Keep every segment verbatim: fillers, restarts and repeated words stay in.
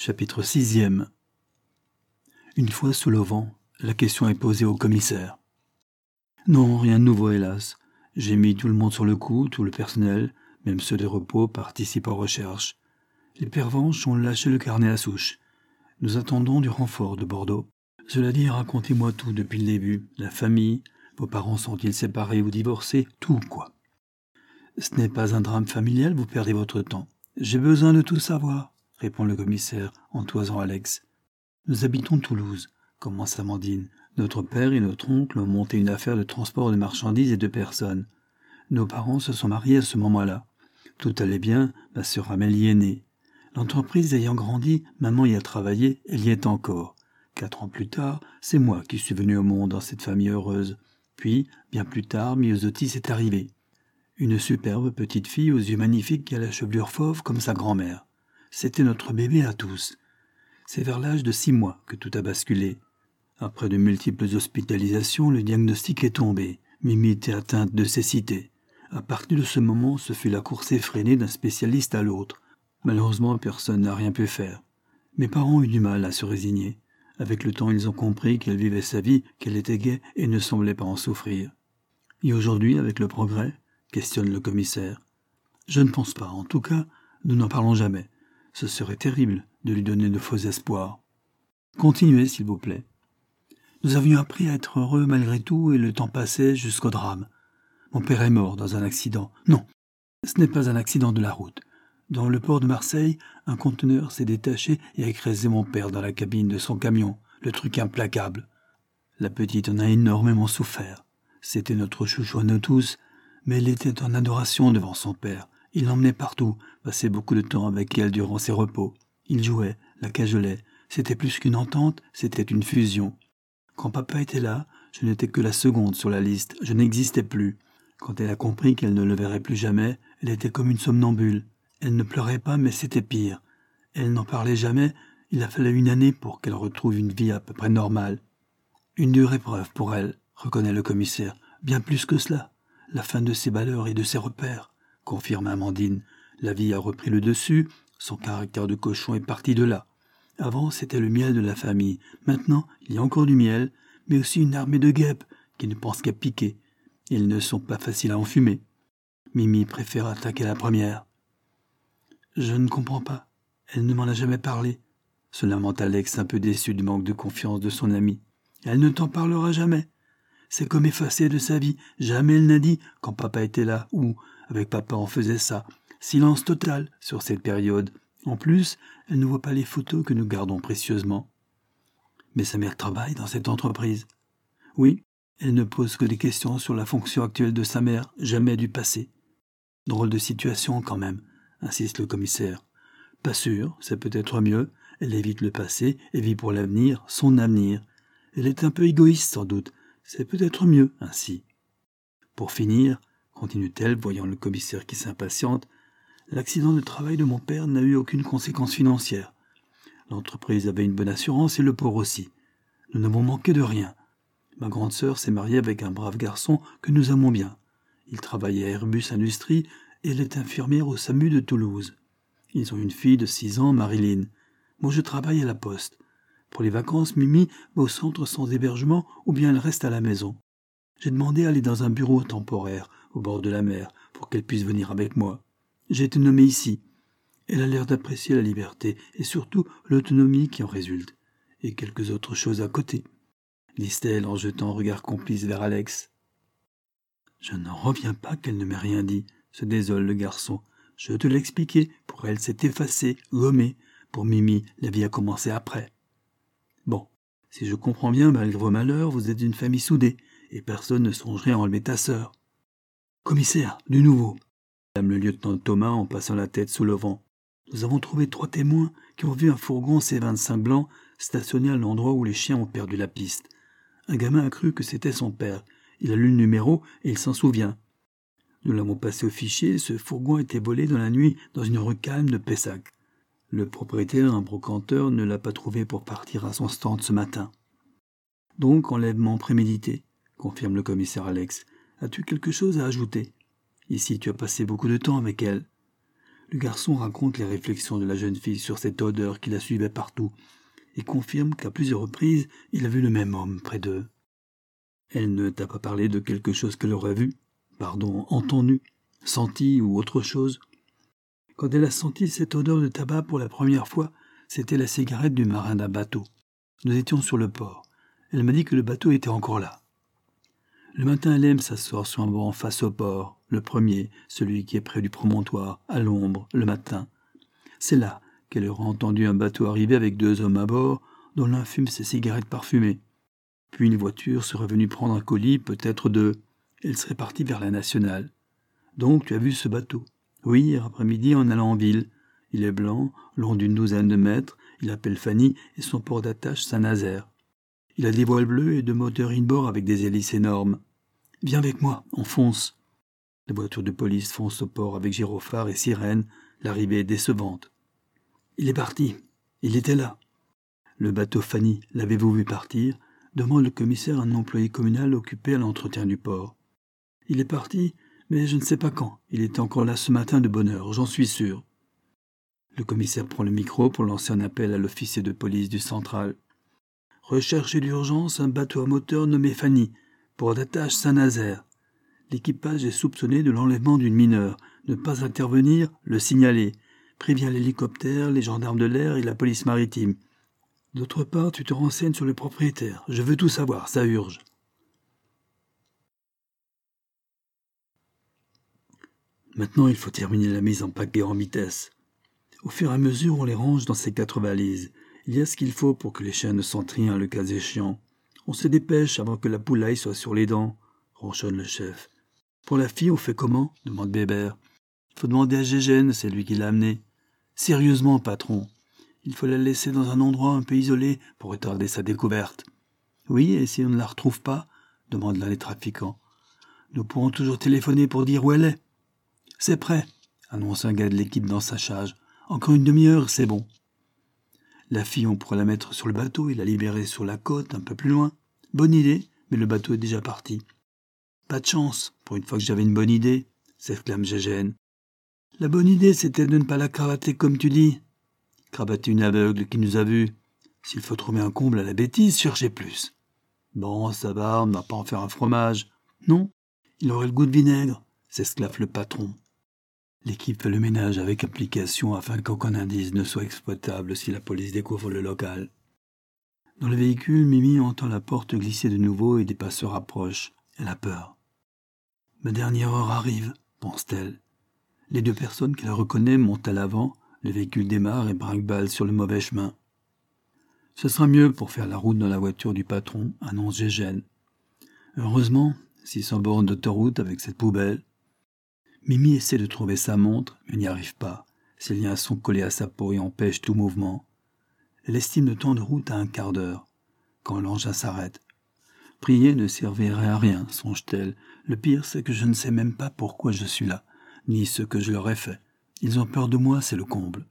Chapitre sixième. Une fois sous le vent, la question est posée au commissaire. Non, rien de nouveau, hélas. J'ai mis tout le monde sur le coup, tout le personnel, même ceux des repos, participent aux recherches. Les pervenches ont lâché le carnet à souche. Nous attendons du renfort de Bordeaux. Cela dit, racontez-moi tout depuis le début. La famille, vos parents sont-ils séparés ou divorcés? Tout, quoi. Ce n'est pas un drame familial, vous perdez votre temps. J'ai besoin de tout savoir, répond le commissaire en toisant Alex. Nous habitons Toulouse, commence Amandine. Notre père et notre oncle ont monté une affaire de transport de marchandises et de personnes. Nos parents se sont mariés à ce moment-là. Tout allait bien, ma sœur Amélie est née. L'entreprise ayant grandi, maman y a travaillé, elle y est encore. Quatre ans plus tard, c'est moi qui suis venu au monde dans cette famille heureuse. Puis, bien plus tard, Myosotis est arrivée. Une superbe petite fille aux yeux magnifiques et à la chevelure fauve comme sa grand-mère. C'était notre bébé à tous. C'est vers l'âge de six mois que tout a basculé. Après de multiples hospitalisations, le diagnostic est tombé. Mimi était atteinte de cécité. À partir de ce moment, ce fut la course effrénée d'un spécialiste à l'autre. Malheureusement, personne n'a rien pu faire. Mes parents ont eu du mal à se résigner. Avec le temps, ils ont compris qu'elle vivait sa vie, qu'elle était gaie et ne semblait pas en souffrir. Et aujourd'hui, avec le progrès, questionne le commissaire. Je ne pense pas. En tout cas, nous n'en parlons jamais. Ce serait terrible de lui donner de faux espoirs. Continuez, s'il vous plaît. Nous avions appris à être heureux malgré tout et le temps passait jusqu'au drame. Mon père est mort dans un accident. Non, ce n'est pas un accident de la route. Dans le port de Marseille, un conteneur s'est détaché et a écrasé mon père dans la cabine de son camion. Le truc implacable. La petite en a énormément souffert. C'était notre chouchou à nous tous, mais elle était en adoration devant son père. Il l'emmenait partout, passait beaucoup de temps avec elle durant ses repos. Il jouait, la cajolait. C'était plus qu'une entente, c'était une fusion. Quand papa était là, je n'étais que la seconde sur la liste, je n'existais plus. Quand elle a compris qu'elle ne le verrait plus jamais, elle était comme une somnambule. Elle ne pleurait pas, mais c'était pire. Elle n'en parlait jamais, il a fallu une année pour qu'elle retrouve une vie à peu près normale. Une dure épreuve pour elle, reconnaît le commissaire. Bien plus que cela. La fin de ses valeurs et de ses repères, confirme Amandine. La vie a repris le dessus, son caractère de cochon est parti de là. Avant, c'était le miel de la famille. Maintenant, il y a encore du miel, mais aussi une armée de guêpes qui ne pensent qu'à piquer. Ils ne sont pas faciles à enfumer. Mimi préfère attaquer la première. Je ne comprends pas. Elle ne m'en a jamais parlé. Se lamente Alex, un peu déçu du manque de confiance de son ami. Elle ne t'en parlera jamais. C'est comme effacé de sa vie. Jamais elle n'a dit quand papa était là ou avec papa on faisait ça. Silence total sur cette période. En plus, elle ne voit pas les photos que nous gardons précieusement. Mais sa mère travaille dans cette entreprise. Oui, elle ne pose que des questions sur la fonction actuelle de sa mère, jamais du passé. Drôle de situation quand même, insiste le commissaire. Pas sûr, c'est peut-être mieux. Elle évite le passé et vit pour l'avenir, son avenir. Elle est un peu égoïste sans doute. C'est peut-être mieux ainsi. Pour finir, continue-t-elle, voyant le commissaire qui s'impatiente, l'accident de travail de mon père n'a eu aucune conséquence financière. L'entreprise avait une bonne assurance et le port aussi. Nous n'avons manqué de rien. Ma grande sœur s'est mariée avec un brave garçon que nous aimons bien. Il travaille à Airbus Industrie et elle est infirmière au SAMU de Toulouse. Ils ont une fille de six ans, Marilyn. Moi, je travaille à la poste. Pour les vacances, Mimi va au centre sans hébergement ou bien elle reste à la maison. J'ai demandé à aller dans un bureau temporaire au bord de la mer pour qu'elle puisse venir avec moi. J'ai été nommé ici. Elle a l'air d'apprécier la liberté et surtout l'autonomie qui en résulte. Et quelques autres choses à côté, dit-elle en jetant un regard complice vers Alex. Je n'en reviens pas qu'elle ne m'ait rien dit, se désole le garçon. Je te l'ai expliqué, pour elle c'est effacé, gommé. Pour Mimi, la vie a commencé après. Bon, si je comprends bien, malgré vos malheurs, vous êtes une famille soudée, et personne ne songerait à enlever ta sœur. Commissaire, du nouveau, madame le lieutenant Thomas en passant la tête sous le vent. Nous avons trouvé trois témoins qui ont vu un fourgon C vingt-cinq blanc stationné à l'endroit où les chiens ont perdu la piste. Un gamin a cru que c'était son père. Il a lu le numéro et il s'en souvient. Nous l'avons passé au fichier, ce fourgon a été volé dans la nuit dans une rue calme de Pessac. Le propriétaire, un brocanteur, ne l'a pas trouvé pour partir à son stand ce matin. Donc, enlèvement prémédité, confirme le commissaire Alex. As-tu quelque chose à ajouter? Ici, tu as passé beaucoup de temps avec elle. Le garçon raconte les réflexions de la jeune fille sur cette odeur qui la suivait partout et confirme qu'à plusieurs reprises, il a vu le même homme près d'eux. Elle ne t'a pas parlé de quelque chose qu'elle aurait vu, pardon, entendu, senti ou autre chose. Quand elle a senti cette odeur de tabac pour la première fois, c'était la cigarette du marin d'un bateau. Nous étions sur le port. Elle m'a dit que le bateau était encore là. Le matin, elle aime s'asseoir sur un banc face au port, le premier, celui qui est près du promontoire, à l'ombre, le matin. C'est là qu'elle aura entendu un bateau arriver avec deux hommes à bord, dont l'un fume ses cigarettes parfumées. Puis une voiture serait venue prendre un colis, peut-être de... Elle serait partie vers la nationale. Donc tu as vu ce bateau? Oui, hier après-midi en allant en ville. Il est blanc, long d'une douzaine de mètres, il appelle Fanny et son port d'attache Saint-Nazaire. Il a des voiles bleues et deux moteurs in-bord avec des hélices énormes. Viens avec moi, on fonce. La voiture de police fonce au port avec gyrophare et sirène, l'arrivée est décevante. Il est parti, il était là. Le bateau Fanny, l'avez-vous vu partir? Demande le commissaire à un employé communal occupé à l'entretien du port. Il est parti, mais je ne sais pas quand. Il était encore là ce matin de bonne heure, j'en suis sûr. Le commissaire prend le micro pour lancer un appel à l'officier de police du central. Recherche d'urgence un bateau à moteur nommé Fanny, port d'attache Saint-Nazaire. L'équipage est soupçonné de l'enlèvement d'une mineure. Ne pas intervenir, le signaler. Préviens l'hélicoptère, les gendarmes de l'air et la police maritime. D'autre part, tu te renseignes sur le propriétaire. Je veux tout savoir, ça urge. Maintenant, il faut terminer la mise en paquet en vitesse. Au fur et à mesure, on les range dans ces quatre valises. Il y a ce qu'il faut pour que les chiens ne sentent rien, le cas échéant. On se dépêche avant que la poulaille soit sur les dents, ronchonne le chef. Pour la fille, on fait comment? Demande Bébert. Il faut demander à Gégène, c'est lui qui l'a amenée. Sérieusement, patron. Il faut la laisser dans un endroit un peu isolé pour retarder sa découverte. Oui, et si on ne la retrouve pas? Demande l'un des trafiquants. Nous pourrons toujours téléphoner pour dire où elle est. C'est prêt, annonce un gars de l'équipe dans sa charge. Encore une demi-heure, c'est bon. La fille, on pourra la mettre sur le bateau et la libérer sur la côte, un peu plus loin. Bonne idée, mais le bateau est déjà parti. Pas de chance, pour une fois que j'avais une bonne idée, s'exclame Gégène. La bonne idée, c'était de ne pas la cravater comme tu dis. Cravater une aveugle qui nous a vus. S'il faut trouver un comble à la bêtise, cherchez plus. Bon, ça va, on ne va pas en faire un fromage. Non, il aurait le goût de vinaigre, s'esclaffe le patron. L'équipe fait le ménage avec application afin qu'aucun indice ne soit exploitable si la police découvre le local. Dans le véhicule, Mimi entend la porte glisser de nouveau et des pas se rapprochent. Elle a peur. Ma dernière heure arrive, pense-t-elle. Les deux personnes qu'elle reconnaît montent à l'avant, le véhicule démarre et brinque-balle sur le mauvais chemin. Ce sera mieux pour faire la route dans la voiture du patron, annonce Gégène. Heureusement, s'ils sont bornes d'autoroute avec cette poubelle. Mimi essaie de trouver sa montre, mais n'y arrive pas. Ses liens sont collés à sa peau et empêchent tout mouvement. Elle estime le temps de route à un quart d'heure, quand l'engin s'arrête. Prier ne servirait à rien, songe-t-elle. Le pire, c'est que je ne sais même pas pourquoi je suis là, ni ce que je leur ai fait. Ils ont peur de moi, c'est le comble.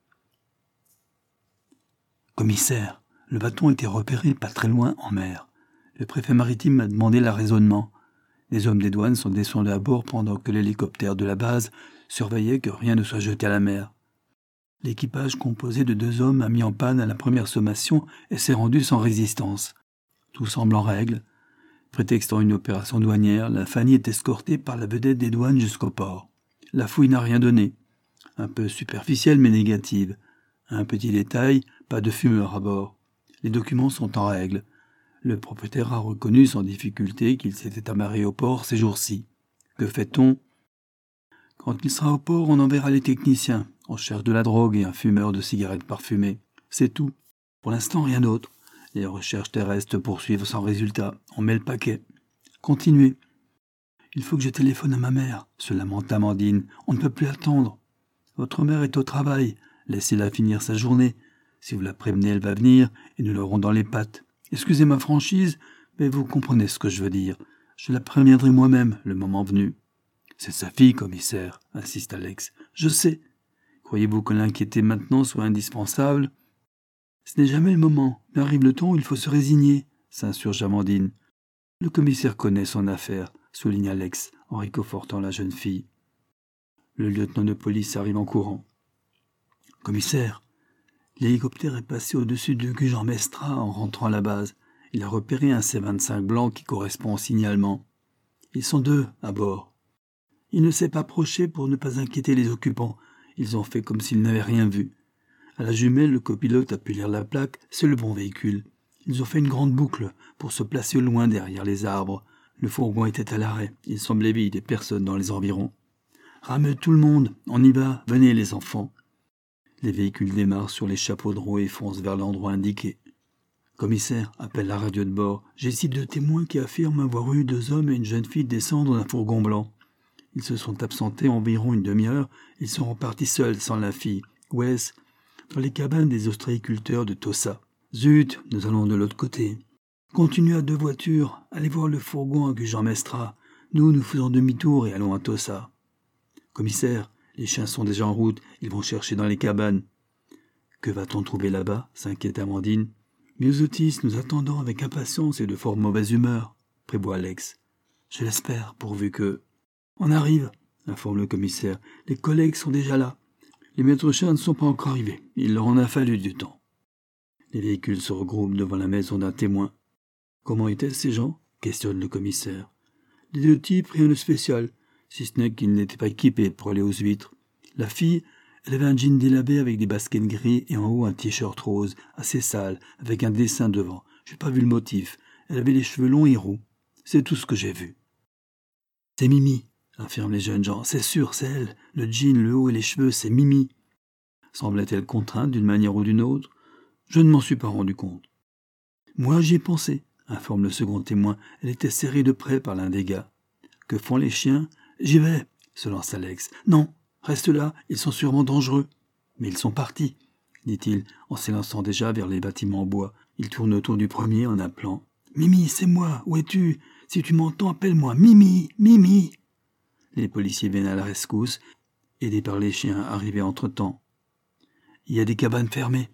Commissaire, le bâton était repéré pas très loin en mer. Le préfet maritime m'a demandé l'arraisonnement. Les hommes des douanes sont descendus à bord pendant que l'hélicoptère de la base surveillait que rien ne soit jeté à la mer. L'équipage composé de deux hommes a mis en panne à la première sommation et s'est rendu sans résistance. Tout semble en règle. Prétextant une opération douanière, la Fanny est escortée par la vedette des douanes jusqu'au port. La fouille n'a rien donné. Un peu superficielle mais négative. Un petit détail, pas de fumeur à bord. Les documents sont en règle. Le propriétaire a reconnu sans difficulté qu'il s'était amarré au port ces jours-ci. Que fait-on? Quand il sera au port, on enverra les techniciens. On cherche de la drogue et un fumeur de cigarettes parfumées. C'est tout. Pour l'instant, rien d'autre. Les recherches terrestres poursuivent sans résultat. On met le paquet. Continuez. Il faut que je téléphone à ma mère, se lamente Amandine. On ne peut plus attendre. Votre mère est au travail. Laissez-la finir sa journée. Si vous la prévenez, elle va venir et nous l'aurons dans les pattes. Excusez ma franchise, mais vous comprenez ce que je veux dire. Je la préviendrai moi-même, le moment venu. C'est sa fille, commissaire, insiste Alex. Je sais. Croyez-vous que l'inquiéter maintenant soit indispensable? Ce n'est jamais le moment, mais arrive le temps où il faut se résigner, s'insurge Amandine. Le commissaire connaît son affaire, souligne Alex, en réconfortant la jeune fille. Le lieutenant de police arrive en courant. « Commissaire, l'hélicoptère est passé au-dessus de Gujan-Mestra en rentrant à la base. Il a repéré un C vingt-cinq blanc qui correspond au signalement. Ils sont deux à bord. Il ne s'est pas approché pour ne pas inquiéter les occupants. Ils ont fait comme s'ils n'avaient rien vu. À la jumelle, le copilote a pu lire la plaque, c'est le bon véhicule. Ils ont fait une grande boucle pour se placer au loin derrière les arbres. Le fourgon était à l'arrêt. Il semblait vide et personne dans les environs. Rame tout le monde, on y va, venez les enfants. Les véhicules démarrent sur les chapeaux de roue et foncent vers l'endroit indiqué. Commissaire, appelle la radio de bord. J'ai ici deux témoins qui affirment avoir vu deux hommes et une jeune fille descendre d'un fourgon blanc. Ils se sont absentés environ une demi-heure. Ils sont repartis seuls, sans la fille. Où est-ce ? Dans les cabanes des ostréiculteurs de Tossa. Zut, nous allons de l'autre côté. Continuez à deux voitures. Allez voir le fourgon à Gujan-Mestra. Nous, nous faisons demi-tour et allons à Tossa. Commissaire, les chiens sont déjà en route. Ils vont chercher dans les cabanes. Que va-t-on trouver là-bas ? S'inquiète Amandine. Myosotis, nous attendons avec impatience et de fort mauvaise humeur, prévoit Alex. Je l'espère, pourvu que... On arrive, informe le commissaire. Les collègues sont déjà là. Les maîtres chiens ne sont pas encore arrivés. Il leur en a fallu du temps. Les véhicules se regroupent devant la maison d'un témoin. Comment étaient ces gens ? Questionne le commissaire. Les deux types, rien de spécial, si ce n'est qu'ils n'étaient pas équipés pour aller aux huîtres. La fille, elle avait un jean délabé avec des baskets gris et en haut un t-shirt rose, assez sale, avec un dessin devant. J'ai pas vu le motif. Elle avait les cheveux longs et roux. C'est tout ce que j'ai vu. C'est Mimi, affirment les jeunes gens. C'est sûr, c'est elle. Le jean, le haut et les cheveux, c'est Mimi. Semblait-elle contrainte d'une manière ou d'une autre ? Je ne m'en suis pas rendu compte. Moi, j'y ai pensé, informe le second témoin. Elle était serrée de près par l'un des gars. Que font les chiens ? J'y vais, se lance Alex. Non, reste là, ils sont sûrement dangereux. Mais ils sont partis, dit-il, en s'élançant déjà vers les bâtiments en bois. Il tourne autour du premier en appelant. Mimi, c'est moi, où es-tu ? Si tu m'entends, appelle-moi. Mimi, Mimi. Les policiers viennent à la rescousse, aidés par les chiens arrivés entre-temps. Il y a des cabanes fermées.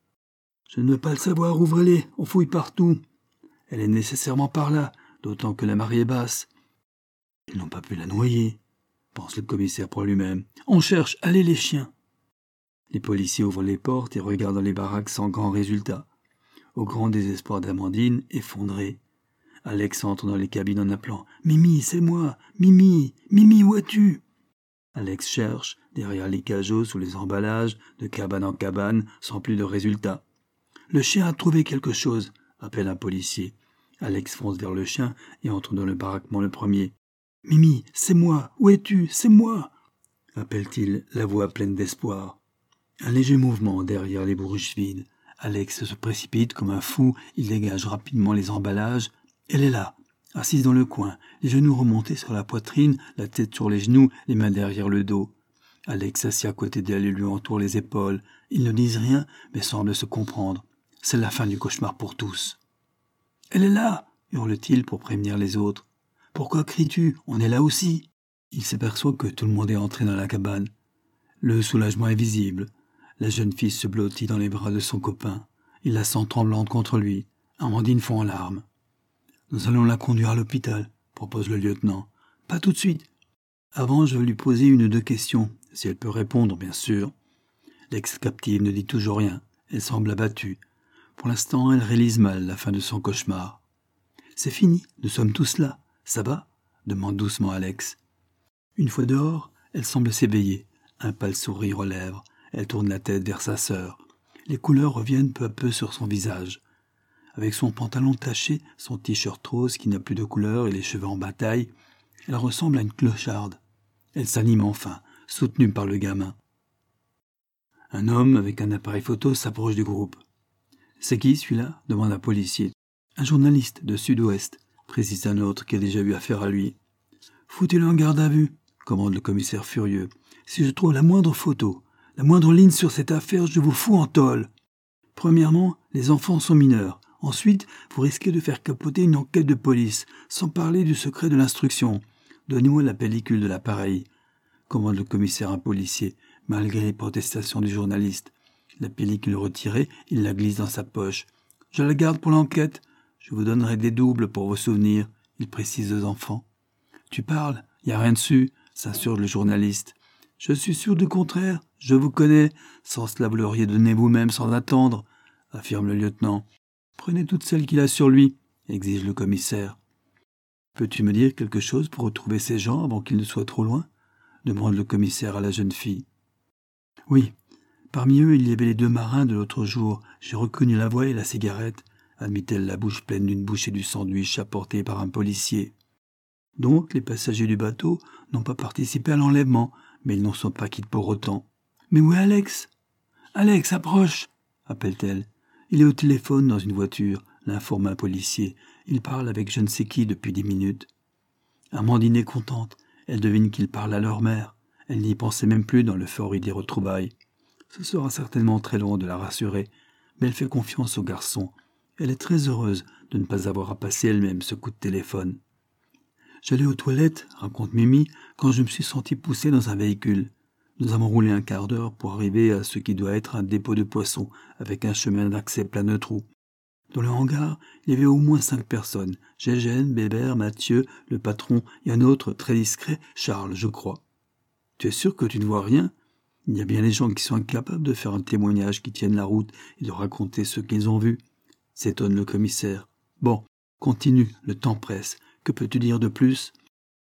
Je ne veux pas le savoir, ouvrez-les, on fouille partout. Elle est nécessairement par là, d'autant que la marée est basse. Ils n'ont pas pu la noyer, pense le commissaire pour lui-même. On cherche, allez les chiens. Les policiers ouvrent les portes et regardent dans les baraques sans grand résultat. Au grand désespoir d'Amandine, effondrée, Alex entre dans les cabines en appelant « Mimi, c'est moi, Mimi, Mimi, où es-tu » Alex cherche, derrière les cajots, sous les emballages, de cabane en cabane, sans plus de résultat. « Le chien a trouvé quelque chose » appelle un policier. Alex fonce vers le chien et entre dans le baraquement le premier. « Mimi, c'est moi, où es-tu, c'est moi » appelle-t-il, la voix pleine d'espoir. Un léger mouvement derrière les bourriches vides. Alex se précipite comme un fou, il dégage rapidement les emballages. Elle est là, assise dans le coin, les genoux remontés sur la poitrine, la tête sur les genoux, les mains derrière le dos. Alex s'assied à côté d'elle et lui entoure les épaules. Ils ne disent rien, mais semblent se comprendre. C'est la fin du cauchemar pour tous. « Elle est là !» hurle-t-il pour prévenir les autres. « Pourquoi cries-tu ? On est là aussi !» Il s'aperçoit que tout le monde est entré dans la cabane. Le soulagement est visible. La jeune fille se blottit dans les bras de son copain. Il la sent tremblante contre lui. Amandine fond en larmes. « Nous allons la conduire à l'hôpital », propose le lieutenant. « Pas tout de suite. Avant, je vais lui poser une ou deux questions, si elle peut répondre, bien sûr. » L'ex-captive ne dit toujours rien. Elle semble abattue. Pour l'instant, elle réalise mal la fin de son cauchemar. « C'est fini, nous sommes tous là. Ça va ?» demande doucement Alex. Une fois dehors, elle semble s'éveiller. Un pâle sourire aux lèvres. Elle tourne la tête vers sa sœur. Les couleurs reviennent peu à peu sur son visage. Avec son pantalon taché, son t-shirt rose qui n'a plus de couleur et les cheveux en bataille, elle ressemble à une clocharde. Elle s'anime enfin, soutenue par le gamin. Un homme avec un appareil photo s'approche du groupe. « C'est qui celui-là » demande un policier. « Un journaliste de Sud-Ouest » précise un autre qui a déjà eu affaire à lui. « Foutez-le en garde à vue » commande le commissaire furieux. « Si je trouve la moindre photo, la moindre ligne sur cette affaire, je vous fous en tôle. Premièrement, les enfants sont mineurs. Ensuite, vous risquez de faire capoter une enquête de police, sans parler du secret de l'instruction. Donnez-moi la pellicule de l'appareil, commande le commissaire à un policier, malgré les protestations du journaliste. La pellicule retirée, il la glisse dans sa poche. « Je la garde pour l'enquête. Je vous donnerai des doubles pour vos souvenirs, » il précise aux enfants. « Tu parles, y a rien dessus, » s'insurge le journaliste. « Je suis sûr du contraire, je vous connais. Sans cela, vous l'auriez donné vous-même sans attendre, affirme le lieutenant. Prenez toutes celles qu'il a sur lui, exige le commissaire. Peux-tu me dire quelque chose pour retrouver ces gens avant qu'ils ne soient trop loin? Demande le commissaire à la jeune fille. Oui, parmi eux, il y avait les deux marins de l'autre jour. J'ai reconnu la voix et la cigarette, admit-elle, la bouche pleine d'une bouchée du sandwich apporté par un policier. Donc, les passagers du bateau n'ont pas participé à l'enlèvement, mais ils n'en sont pas quittes pour autant. Mais où est Alex? Alex, approche, appelle-t-elle. Il est au téléphone dans une voiture, l'informe un policier. Il parle avec je ne sais qui depuis dix minutes. Amandine est contente. Elle devine qu'il parle à leur mère. Elle n'y pensait même plus dans l'euphorie des retrouvailles. Ce sera certainement très long de la rassurer, mais elle fait confiance au garçon. Elle est très heureuse de ne pas avoir à passer elle-même ce coup de téléphone. J'allais aux toilettes, raconte Mimi, quand je me suis senti poussé dans un véhicule. Nous avons roulé un quart d'heure pour arriver à ce qui doit être un dépôt de poissons, avec un chemin d'accès plein de trous. Dans le hangar, il y avait au moins cinq personnes. Gégène, Bébert, Mathieu, le patron et un autre très discret, Charles, je crois. Tu es sûr que tu ne vois rien? Il y a bien des gens qui sont incapables de faire un témoignage qui tienne la route et de raconter ce qu'ils ont vu. S'étonne le commissaire. Bon, continue, le temps presse. Que peux-tu dire de plus?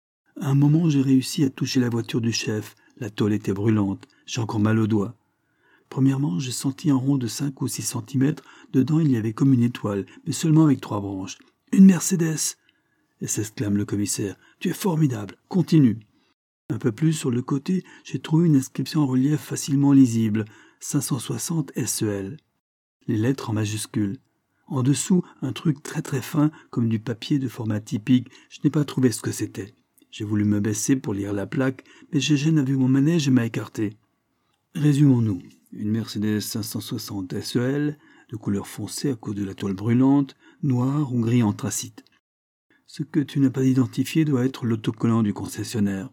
À un moment, j'ai réussi à toucher la voiture du chef. La tôle était brûlante. J'ai encore mal aux doigts. Premièrement, j'ai senti un rond de cinq ou six centimètres. Dedans, il y avait comme une étoile, mais seulement avec trois branches. Une Mercedes! Et s'exclame le commissaire. Tu es formidable. Continue. Un peu plus sur le côté, j'ai trouvé une inscription en relief facilement lisible. cinq cent soixante S E L. Les lettres en majuscules. En dessous, un truc très très fin, comme du papier de format typique. Je n'ai pas trouvé ce que c'était. J'ai voulu me baisser pour lire la plaque, mais Gégène a vu mon manège et m'a écarté. Résumons-nous. Une Mercedes cinq cent soixante S E L, de couleur foncée à cause de la toile brûlante, noire ou gris anthracite. Ce que tu n'as pas identifié doit être l'autocollant du concessionnaire.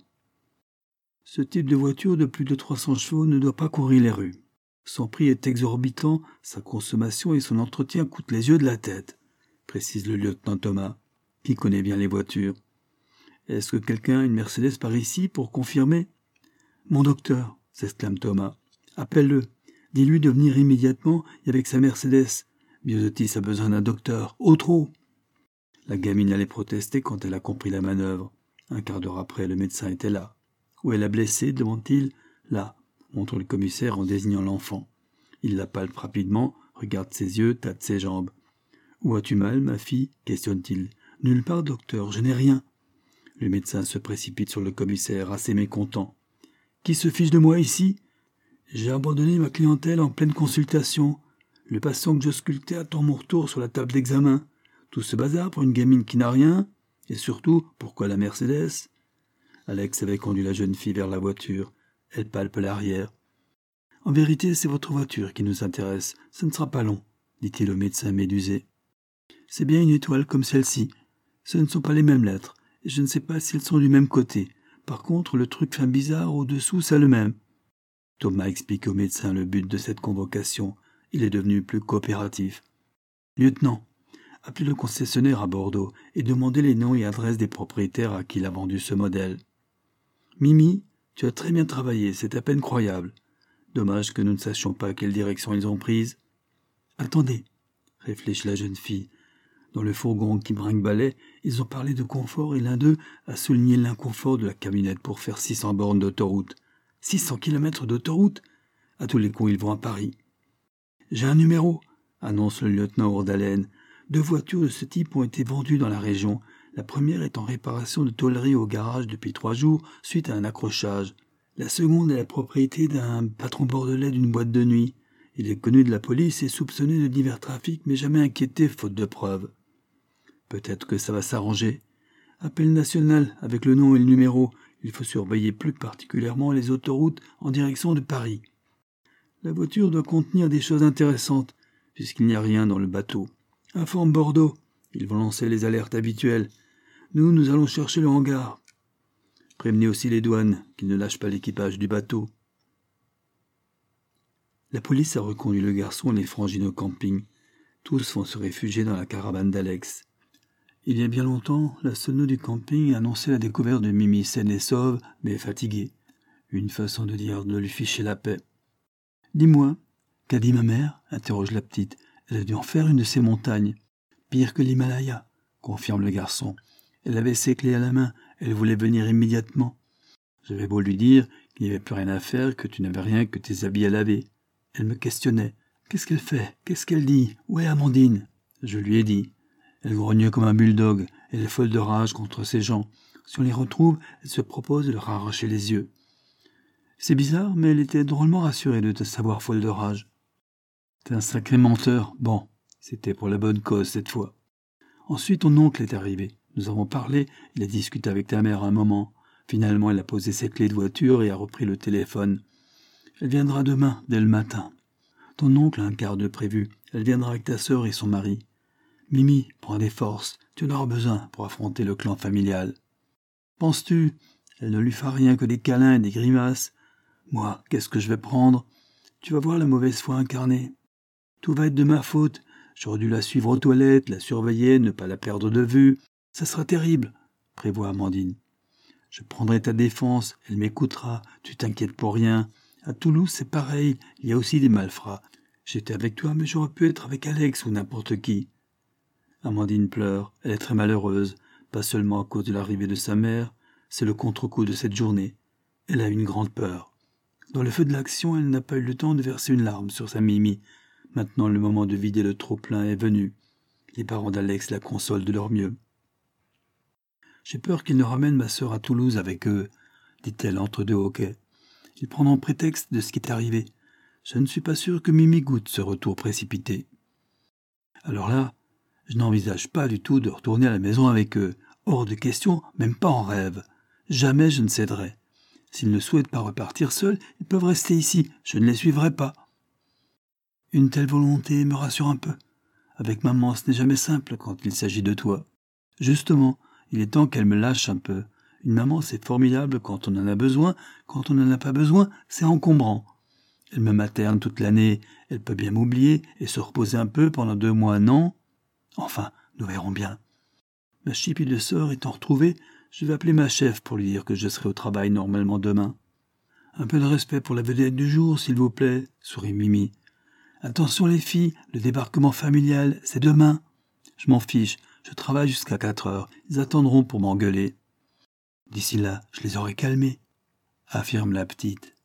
Ce type de voiture de plus de trois cents chevaux ne doit pas courir les rues. Son prix est exorbitant, sa consommation et son entretien coûtent les yeux de la tête, précise le lieutenant Thomas, qui connaît bien les voitures. Est-ce que quelqu'un a une Mercedes par ici pour confirmer? Mon docteur, s'exclame Thomas. Appelle-le. Dis-lui de venir immédiatement et avec sa Mercedes. Myosotis a besoin d'un docteur. Au trot! La gamine allait protester quand elle a compris la manœuvre. Un quart d'heure après, le médecin était là. Où est la blessée? Demande-t-il. Là, montre le commissaire en désignant l'enfant. Il la palpe rapidement, regarde ses yeux, tâte ses jambes. Où as-tu mal, ma fille? Questionne-t-il. Nulle part, docteur, je n'ai rien. Le médecin se précipite sur le commissaire, assez mécontent. Qui se fiche de moi ici? J'ai abandonné ma clientèle en pleine consultation. Le patient que je sculptais attend mon retour sur la table d'examen. Tout ce bazar pour une gamine qui n'a rien? Et surtout, pourquoi la Mercedes? Alex avait conduit la jeune fille vers la voiture. Elle palpe l'arrière. En vérité, c'est votre voiture qui nous intéresse. Ce ne sera pas long, dit-il au médecin médusé. C'est bien une étoile comme celle-ci. Ce ne sont pas les mêmes lettres, et je ne sais pas si elles sont du même côté. Par contre, le truc fin bizarre au-dessous, c'est le même. Thomas explique au médecin le but de cette convocation. Il est devenu plus coopératif. Lieutenant, appelez le concessionnaire à Bordeaux et demandez les noms et adresses des propriétaires à qui il a vendu ce modèle. Mimi, tu as très bien travaillé, c'est à peine croyable. Dommage que nous ne sachions pas quelle direction ils ont prise. Attendez, réfléchit la jeune fille. Dans le fourgon qui brinque-ballait, ils ont parlé de confort et l'un d'eux a souligné l'inconfort de la camionnette pour faire six cents bornes d'autoroute. six cents kilomètres d'autoroute? À tous les coups, ils vont à Paris. J'ai un numéro, annonce le lieutenant Ourdalen. Deux voitures de ce type ont été vendues dans la région. La première est en réparation de tôlerie au garage depuis trois jours suite à un accrochage. La seconde est la propriété d'un patron bordelais d'une boîte de nuit. Il est connu de la police et soupçonné de divers trafics, mais jamais inquiété faute de preuves. Peut-être que ça va s'arranger. Appel national avec le nom et le numéro. Il faut surveiller plus particulièrement les autoroutes en direction de Paris. La voiture doit contenir des choses intéressantes, puisqu'il n'y a rien dans le bateau. Informe Bordeaux. Ils vont lancer les alertes habituelles. Nous, nous allons chercher le hangar. Prévenez aussi les douanes, qu'ils ne lâchent pas l'équipage du bateau. La police a reconduit le garçon et les frangines au camping. Tous vont se réfugier dans la caravane d'Alex. Il y a bien longtemps, la sonneuse du camping a annoncé la découverte de Mimi saine et sauve, mais fatiguée. Une façon de dire de lui ficher la paix. Dis-moi, qu'a dit ma mère? Interroge la petite. Elle a dû en faire une de ces montagnes. Pire que l'Himalaya, confirme le garçon. Elle avait ses clés à la main, elle voulait venir immédiatement. J'avais beau lui dire qu'il n'y avait plus rien à faire, que tu n'avais rien que tes habits à laver. Elle me questionnait. Qu'est-ce qu'elle fait? Qu'est-ce qu'elle dit? Où est Amandine? Je lui ai dit. Elle grogne comme un bulldog, elle est folle de rage contre ces gens. Si on les retrouve, elle se propose de leur arracher les yeux. C'est bizarre, mais elle était drôlement rassurée de te savoir folle de rage. T'es un sacré menteur. Bon, c'était pour la bonne cause cette fois. Ensuite, ton oncle est arrivé. Nous avons parlé, il a discuté avec ta mère un moment. Finalement, elle a posé ses clés de voiture et a repris le téléphone. Elle viendra demain, dès le matin. Ton oncle a un quart de prévu. Elle viendra avec ta sœur et son mari. Mimi, prends des forces. Tu en auras besoin pour affronter le clan familial. Penses-tu? Elle ne lui fera rien que des câlins et des grimaces. Moi, qu'est-ce que je vais prendre? Tu vas voir la mauvaise foi incarnée. Tout va être de ma faute. J'aurais dû la suivre aux toilettes, la surveiller, ne pas la perdre de vue. Ça sera terrible, prévoit Amandine. Je prendrai ta défense, elle m'écoutera, tu t'inquiètes pour rien. À Toulouse, c'est pareil, il y a aussi des malfrats. J'étais avec toi, mais j'aurais pu être avec Alex ou n'importe qui. Amandine pleure, elle est très malheureuse, pas seulement à cause de l'arrivée de sa mère, c'est le contre-coup de cette journée. Elle a une grande peur. Dans le feu de l'action, elle n'a pas eu le temps de verser une larme sur sa Mimi. Maintenant, le moment de vider le trop-plein est venu. Les parents d'Alex la consolent de leur mieux. J'ai peur qu'ils ne ramènent ma sœur à Toulouse avec eux, dit-elle entre deux hoquets. Ils prendront prétexte de ce qui est arrivé. Je ne suis pas sûr que Mimi goûte ce retour précipité. Alors là, je n'envisage pas du tout de retourner à la maison avec eux. Hors de question, même pas en rêve. Jamais je ne céderai. S'ils ne souhaitent pas repartir seuls, ils peuvent rester ici. Je ne les suivrai pas. Une telle volonté me rassure un peu. Avec maman, ce n'est jamais simple quand il s'agit de toi. Justement, il est temps qu'elle me lâche un peu. Une maman, c'est formidable quand on en a besoin. Quand on n'en a pas besoin, c'est encombrant. Elle me materne toute l'année. Elle peut bien m'oublier et se reposer un peu pendant deux mois, non? Enfin, nous verrons bien. Ma chipie de sœur étant retrouvée, je vais appeler ma chef pour lui dire que je serai au travail normalement demain. Un peu de respect pour la vedette du jour, s'il vous plaît, sourit Mimi. Attention les filles, le débarquement familial, c'est demain. Je m'en fiche, je travaille jusqu'à quatre heures. Ils attendront pour m'engueuler. D'ici là, je les aurai calmés, affirme la petite.